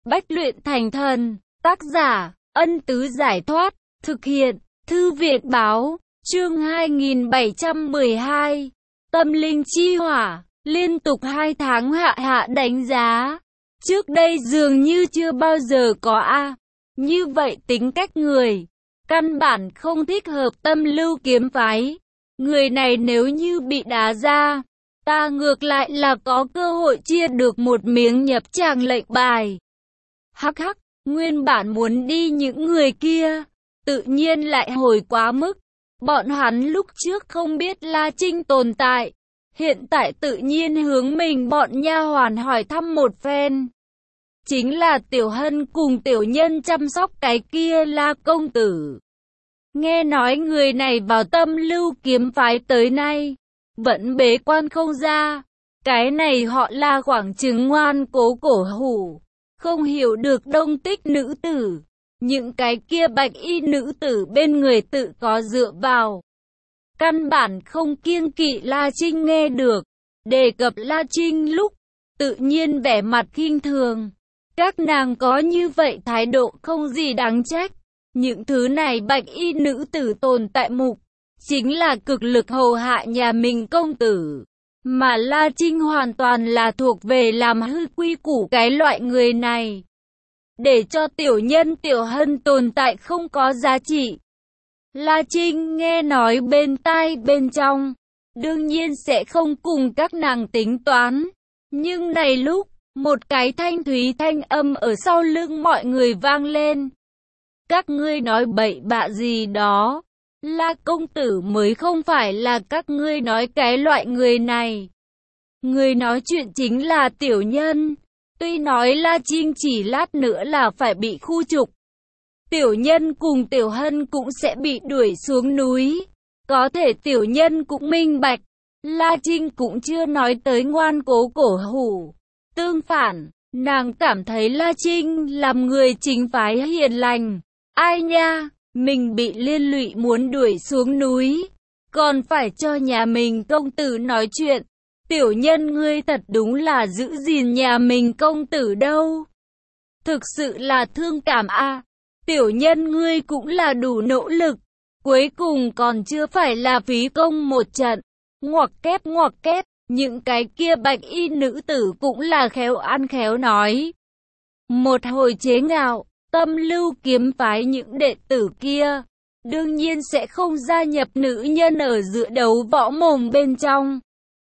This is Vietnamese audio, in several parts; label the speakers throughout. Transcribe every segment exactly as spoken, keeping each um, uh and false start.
Speaker 1: Bách luyện thành thần. Tác giả, Ân Tứ Giải Thoát. Thực hiện, Thư viện Báo. Chương hai nghìn bảy trăm mười hai. Tâm linh chi hỏa. Liên tục hai tháng hạ hạ đánh giá. Trước đây dường như chưa bao giờ có a. Như vậy tính cách người, căn bản không thích hợp Tâm Lưu kiếm phái. Người này nếu như bị đá ra, ta ngược lại là có cơ hội chia được một miếng nhập tràng lệnh bài. Hắc hắc, nguyên bản muốn đi những người kia, tự nhiên lại hồi quá mức. Bọn hắn lúc trước không biết La Trinh tồn tại, hiện tại tự nhiên hướng mình bọn nha hoàn hỏi thăm một phen. Chính là Tiểu Hân cùng Tiểu Nhân chăm sóc cái kia La công tử. Nghe nói người này vào Tâm Lưu kiếm phái tới nay vẫn bế quan không ra. Cái này họ La khoảng chừng ngoan cố cổ hủ, không hiểu được đông tích nữ tử. Những cái kia bạch y nữ tử bên người tự có dựa vào, căn bản không kiêng kỵ La Trinh. Nghe được đề cập La Trinh lúc, tự nhiên vẻ mặt khinh thường. Các nàng có như vậy thái độ không gì đáng trách. Những thứ này bạch y nữ tử tồn tại mục chính là cực lực hầu hạ nhà mình công tử, mà La Trinh hoàn toàn là thuộc về làm hư quy củ cái loại người này, để cho Tiểu Nhân Tiểu Hân tồn tại không có giá trị. La Trinh nghe nói bên tai bên trong, đương nhiên sẽ không cùng các nàng tính toán. Nhưng này lúc, một cái thanh thúy thanh âm ở sau lưng mọi người vang lên. Các ngươi nói bậy bạ gì đó, La công tử mới không phải là các ngươi nói cái loại người này. Người nói chuyện chính là Tiểu Nhân. Tuy nói La Trinh chỉ lát nữa là phải bị khu trục, Tiểu Nhân cùng Tiểu Hân cũng sẽ bị đuổi xuống núi. Có thể Tiểu Nhân cũng minh bạch, La Trinh cũng chưa nói tới ngoan cố cổ hủ. Tương phản, nàng cảm thấy La Trinh làm người chính phái hiền lành. Ai nha, mình bị liên lụy muốn đuổi xuống núi, còn phải cho nhà mình công tử nói chuyện. Tiểu Nhân ngươi thật đúng là giữ gìn nhà mình công tử đâu. Thực sự là thương cảm a. À. Tiểu Nhân ngươi cũng là đủ nỗ lực, cuối cùng còn chưa phải là phí công một trận. Ngoặc kép ngoặc kép, những cái kia bạch y nữ tử cũng là khéo ăn khéo nói. Một hồi chế ngạo, Tâm Lưu kiếm phái những đệ tử kia đương nhiên sẽ không gia nhập nữ nhân ở giữa đấu võ mồm bên trong.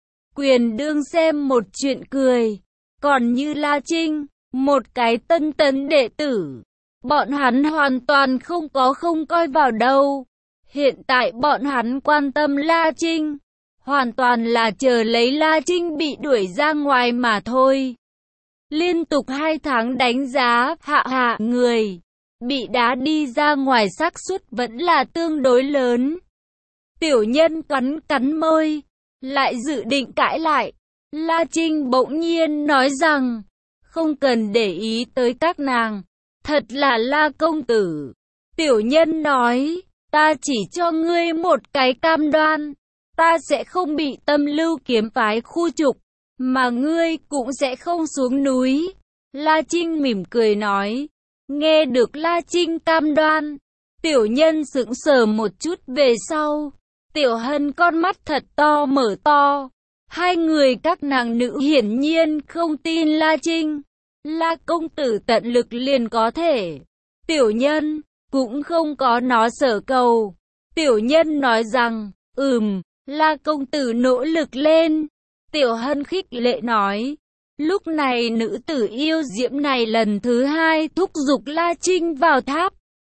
Speaker 1: Quyền đương xem một chuyện cười. Còn như La Trinh, một cái tân tấn đệ tử, bọn hắn hoàn toàn không có không coi vào đâu. Hiện tại bọn hắn quan tâm La Trinh, hoàn toàn là chờ lấy La Trinh bị đuổi ra ngoài mà thôi. Liên tục hai tháng đánh giá hạ hạ người bị đá đi ra ngoài xác suất vẫn là tương đối lớn. Tiểu Nhân cắn cắn môi, lại dự định cãi lại. La Trinh bỗng nhiên nói rằng, không cần để ý tới các nàng, thật là La công tử. Tiểu Nhân nói, ta chỉ cho ngươi một cái cam đoan, ta sẽ không bị Tâm Lưu kiếm phái khu trục, mà ngươi cũng sẽ không xuống núi. La Trinh mỉm cười nói. Nghe được La Trinh cam đoan, Tiểu Nhân sững sờ một chút, về sau Tiểu Hân con mắt thật to mở to. Hai người các nàng nữ hiển nhiên không tin La Trinh. La công tử tận lực liền có thể. Tiểu Nhân cũng không có nó sở cầu. Tiểu Nhân nói rằng, ừm, La công tử nỗ lực lên. Tiểu Hân khích lệ nói. Lúc này nữ tử yêu diễm này lần thứ hai thúc giục La Trinh vào tháp.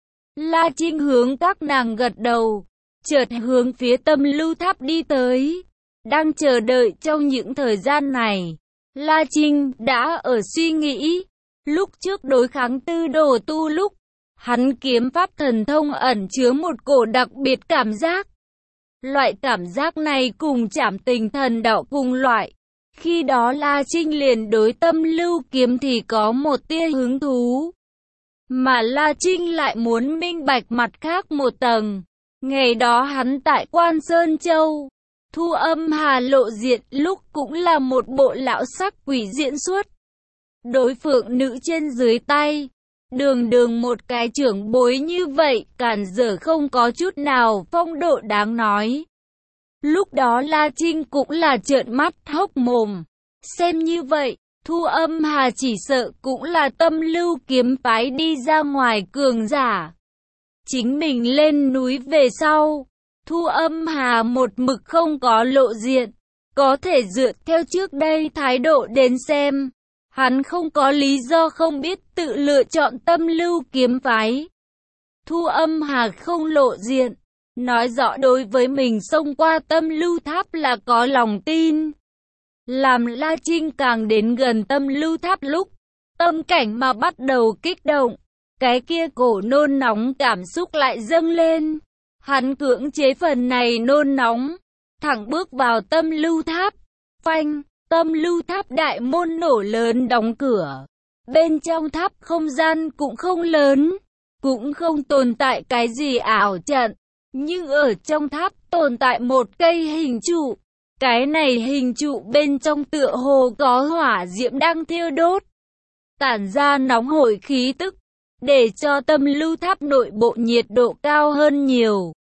Speaker 1: La Trinh hướng các nàng gật đầu, chợt hướng phía Tâm Lưu tháp đi tới. Đang chờ đợi trong những thời gian này, La Trinh đã ở suy nghĩ. Lúc trước đối kháng Tư Đồ Tu lúc, hắn kiếm pháp thần thông ẩn chứa một cổ đặc biệt cảm giác. Loại cảm giác này cùng Trảm Tình Thần Đạo cùng loại. Khi đó La Trinh liền đối Tâm Lưu kiếm thì có một tia hứng thú. Mà La Trinh lại muốn minh bạch mặt khác một tầng. Ngày đó hắn tại Quan Sơn Châu, Thu Âm Hà lộ diện lúc cũng là một bộ lão sắc quỷ diễn xuất. đối phượng nữ trên dưới tay. Đường đường một cái trưởng bối như vậy, cản dở không có chút nào phong độ đáng nói. Lúc đó La Trinh cũng là trợn mắt hốc mồm. Xem như vậy, Thu Âm Hà chỉ sợ cũng là Tâm Lưu kiếm phái đi ra ngoài cường giả. Chính mình lên núi về sau, Thu Âm Hà một mực không có lộ diện. Có thể dựa theo trước đây thái độ đến xem, hắn không có lý do không biết tự lựa chọn Tâm Lưu kiếm phái. Thu Âm Hà không lộ diện, nói rõ đối với mình xông qua Tâm Lưu Tháp là có lòng tin. Làm La Trinh càng đến gần Tâm Lưu Tháp lúc, tâm cảnh mà bắt đầu kích động, cái kia cổ nôn nóng cảm xúc lại dâng lên. Hắn cưỡng chế phần này nôn nóng, thẳng bước vào Tâm Lưu Tháp. Phanh, Tâm Lưu Tháp đại môn nổ lớn đóng cửa. Bên trong tháp không gian cũng không lớn, cũng không tồn tại cái gì ảo trận. Nhưng ở trong tháp tồn tại một cây hình trụ. Cái này hình trụ bên trong tựa hồ có hỏa diễm đang thiêu đốt, tản ra nóng hổi khí tức, để cho Tâm Lưu Tháp nội bộ nhiệt độ cao hơn nhiều.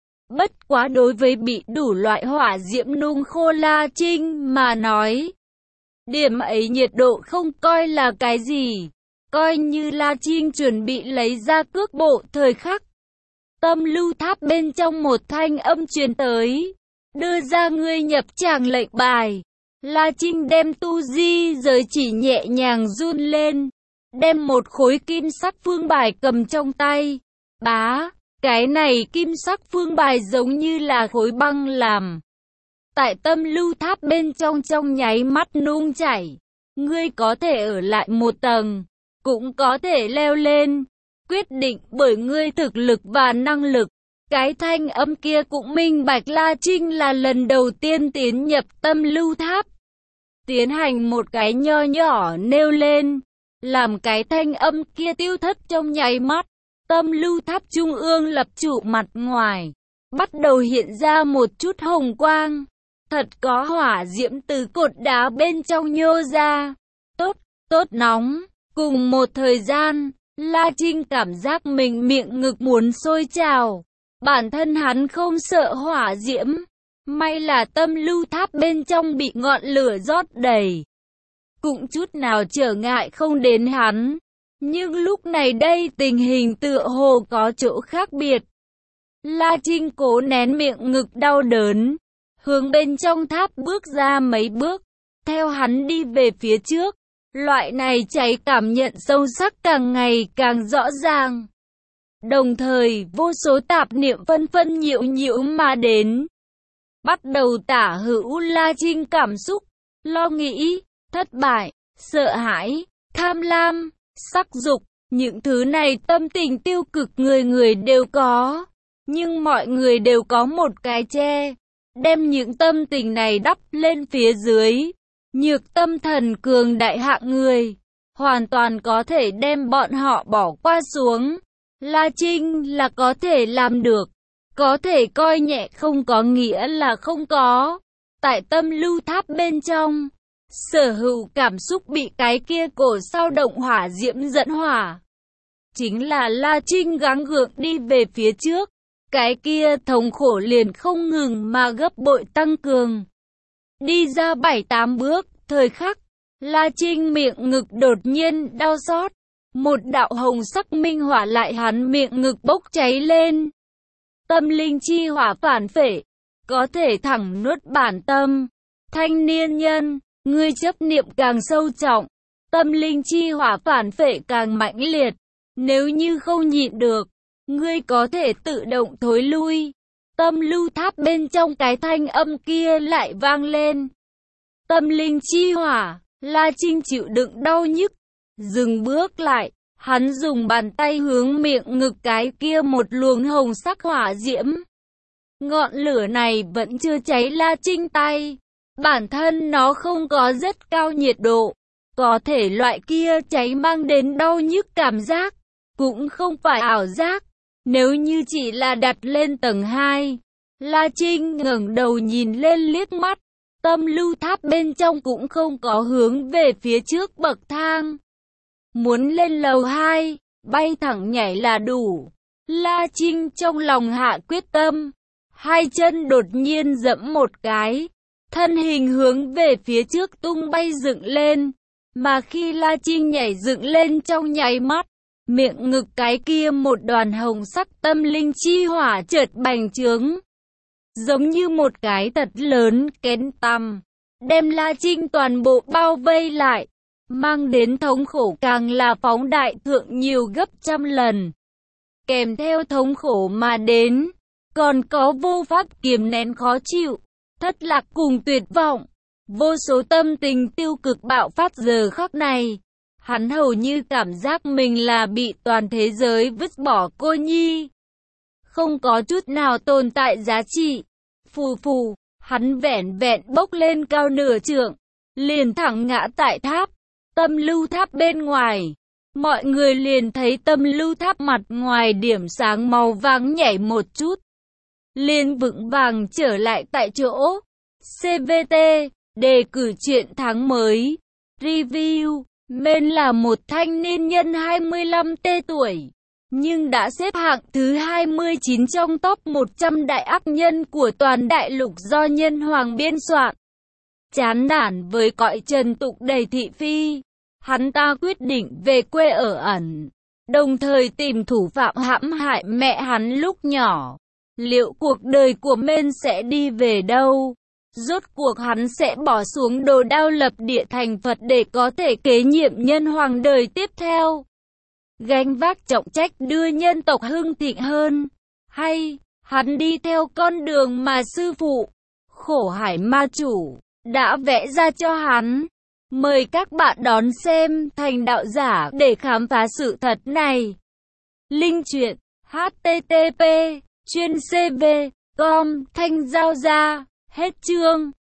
Speaker 1: Bất quá đối với bị đủ loại hỏa diễm nung khô La Trinh mà nói, điểm ấy nhiệt độ không coi là cái gì. Coi như La Trinh chuẩn bị lấy ra cước bộ thời khắc, Tâm Lưu Tháp bên trong một thanh âm truyền tới, đưa ra ngươi nhập tràng lệnh bài. La Trinh đem tu di giới chỉ nhẹ nhàng run lên, đem một khối kim sắc phương bài cầm trong tay. Bá, cái này kim sắc phương bài giống như là khối băng làm. Tại Tâm Lưu Tháp bên trong trong nháy mắt nung chảy. Ngươi có thể ở lại một tầng, cũng có thể leo lên, quyết định bởi ngươi thực lực và năng lực. Cái thanh âm kia cũng minh bạch La Trinh là lần đầu tiên tiến nhập Tâm Lưu Tháp. Tiến hành một cái nho nhỏ nêu lên, làm cái thanh âm kia tiêu thất trong nháy mắt. Tâm Lưu Tháp trung ương lập trụ mặt ngoài, bắt đầu hiện ra một chút hồng quang. Thật có hỏa diễm từ cột đá bên trong nhô ra. Tốt, tốt nóng. Cùng một thời gian, La Trinh cảm giác mình miệng ngực muốn sôi trào. Bản thân hắn không sợ hỏa diễm. May là Tâm Lưu Tháp bên trong bị ngọn lửa rót đầy, cũng chút nào trở ngại không đến hắn. Nhưng lúc này đây tình hình tựa hồ có chỗ khác biệt. La Trinh cố nén miệng ngực đau đớn, hướng bên trong tháp bước ra mấy bước. Theo hắn đi về phía trước, loại này cháy cảm nhận sâu sắc càng ngày càng rõ ràng. Đồng thời, vô số tạp niệm phân phân nhiễu nhiễu mà đến. Bắt đầu tả hữu La Trinh cảm xúc, lo nghĩ, thất bại, sợ hãi, tham lam, sắc dục. Những thứ này tâm tình tiêu cực người người đều có. Nhưng mọi người đều có một cái che, đem những tâm tình này đắp lên phía dưới. Nhược tâm thần cường đại hạng người, hoàn toàn có thể đem bọn họ bỏ qua xuống. La Trinh là có thể làm được. Có thể coi nhẹ không có nghĩa là không có. Tại Tâm Lưu Tháp bên trong, sở hữu cảm xúc bị cái kia cổ sao động hỏa diễm dẫn hỏa. Chính là La Trinh gắng gượng đi về phía trước. Cái kia thống khổ liền không ngừng mà gấp bội tăng cường. Đi ra bảy tám bước, thời khắc, La Trinh miệng ngực đột nhiên đau xót. Một đạo hồng sắc minh hỏa lại hắn miệng ngực bốc cháy lên. Tâm linh chi hỏa phản phệ, có thể thẳng nuốt bản tâm. Thanh niên nhân, ngươi chấp niệm càng sâu trọng, tâm linh chi hỏa phản phệ càng mãnh liệt. Nếu như không nhịn được, ngươi có thể tự động thối lui. Tâm Lưu Tháp bên trong cái thanh âm kia lại vang lên. Tâm linh chi hỏa, La Trinh chịu đựng đau nhức, dừng bước lại. Hắn dùng bàn tay hướng miệng ngực cái kia một luồng hồng sắc hỏa diễm. Ngọn lửa này vẫn chưa cháy La Trinh tay. Bản thân nó không có rất cao nhiệt độ. Có thể loại kia cháy mang đến đau nhức cảm giác. Cũng không phải ảo giác. Nếu như chỉ là đặt lên tầng hai. La Trinh ngẩng đầu nhìn lên liếc mắt. Tâm lưu tháp bên trong cũng không có hướng về phía trước bậc thang. Muốn lên lầu hai, bay thẳng nhảy là đủ. La Trinh trong lòng hạ quyết tâm. Hai chân đột nhiên giẫm một cái. Thân hình hướng về phía trước tung bay dựng lên. Mà khi La Trinh nhảy dựng lên trong nháy mắt, miệng ngực cái kia một đoàn hồng sắc tâm linh chi hỏa chợt bành trướng. Giống như một cái thật lớn kén tăm, đem La Trinh toàn bộ bao vây lại, mang đến thống khổ càng là phóng đại thượng nhiều gấp trăm lần. Kèm theo thống khổ mà đến, còn có vô pháp kiềm nén khó chịu, thất lạc cùng tuyệt vọng. Vô số tâm tình tiêu cực bạo phát giờ khắc này. Hắn hầu như cảm giác mình là bị toàn thế giới vứt bỏ cô nhi. Không có chút nào tồn tại giá trị. Phù phù, hắn vẹn vẹn bốc lên cao nửa trượng, liền thẳng ngã tại tháp. Tâm lưu tháp bên ngoài. Mọi người liền thấy tâm lưu tháp mặt ngoài điểm sáng màu vàng nhảy một chút. Liền vững vàng trở lại tại chỗ. xê vê tê, đề cử truyện tháng mới. Review, Men là một thanh niên nhân hai mươi lăm T tuổi, nhưng đã xếp hạng thứ hai mươi chín trong top một trăm đại ác nhân của toàn đại lục do nhân hoàng biên soạn. Chán nản với cõi trần tục đầy thị phi, hắn ta quyết định về quê ở ẩn, đồng thời tìm thủ phạm hãm hại mẹ hắn lúc nhỏ. Liệu cuộc đời của Men sẽ đi về đâu? Rốt cuộc hắn sẽ bỏ xuống đồ đao lập địa thành Phật để có thể kế nhiệm nhân hoàng đời tiếp theo, gánh vác trọng trách đưa nhân tộc hưng thịnh hơn, hay hắn đi theo con đường mà sư phụ, Khổ Hải Ma Chủ, đã vẽ ra cho hắn? Mời các bạn đón xem Thành Đạo Giả để khám phá sự thật này. Link truyện H T T P chuyên C V com Thanh Giao Gia. Hết chương.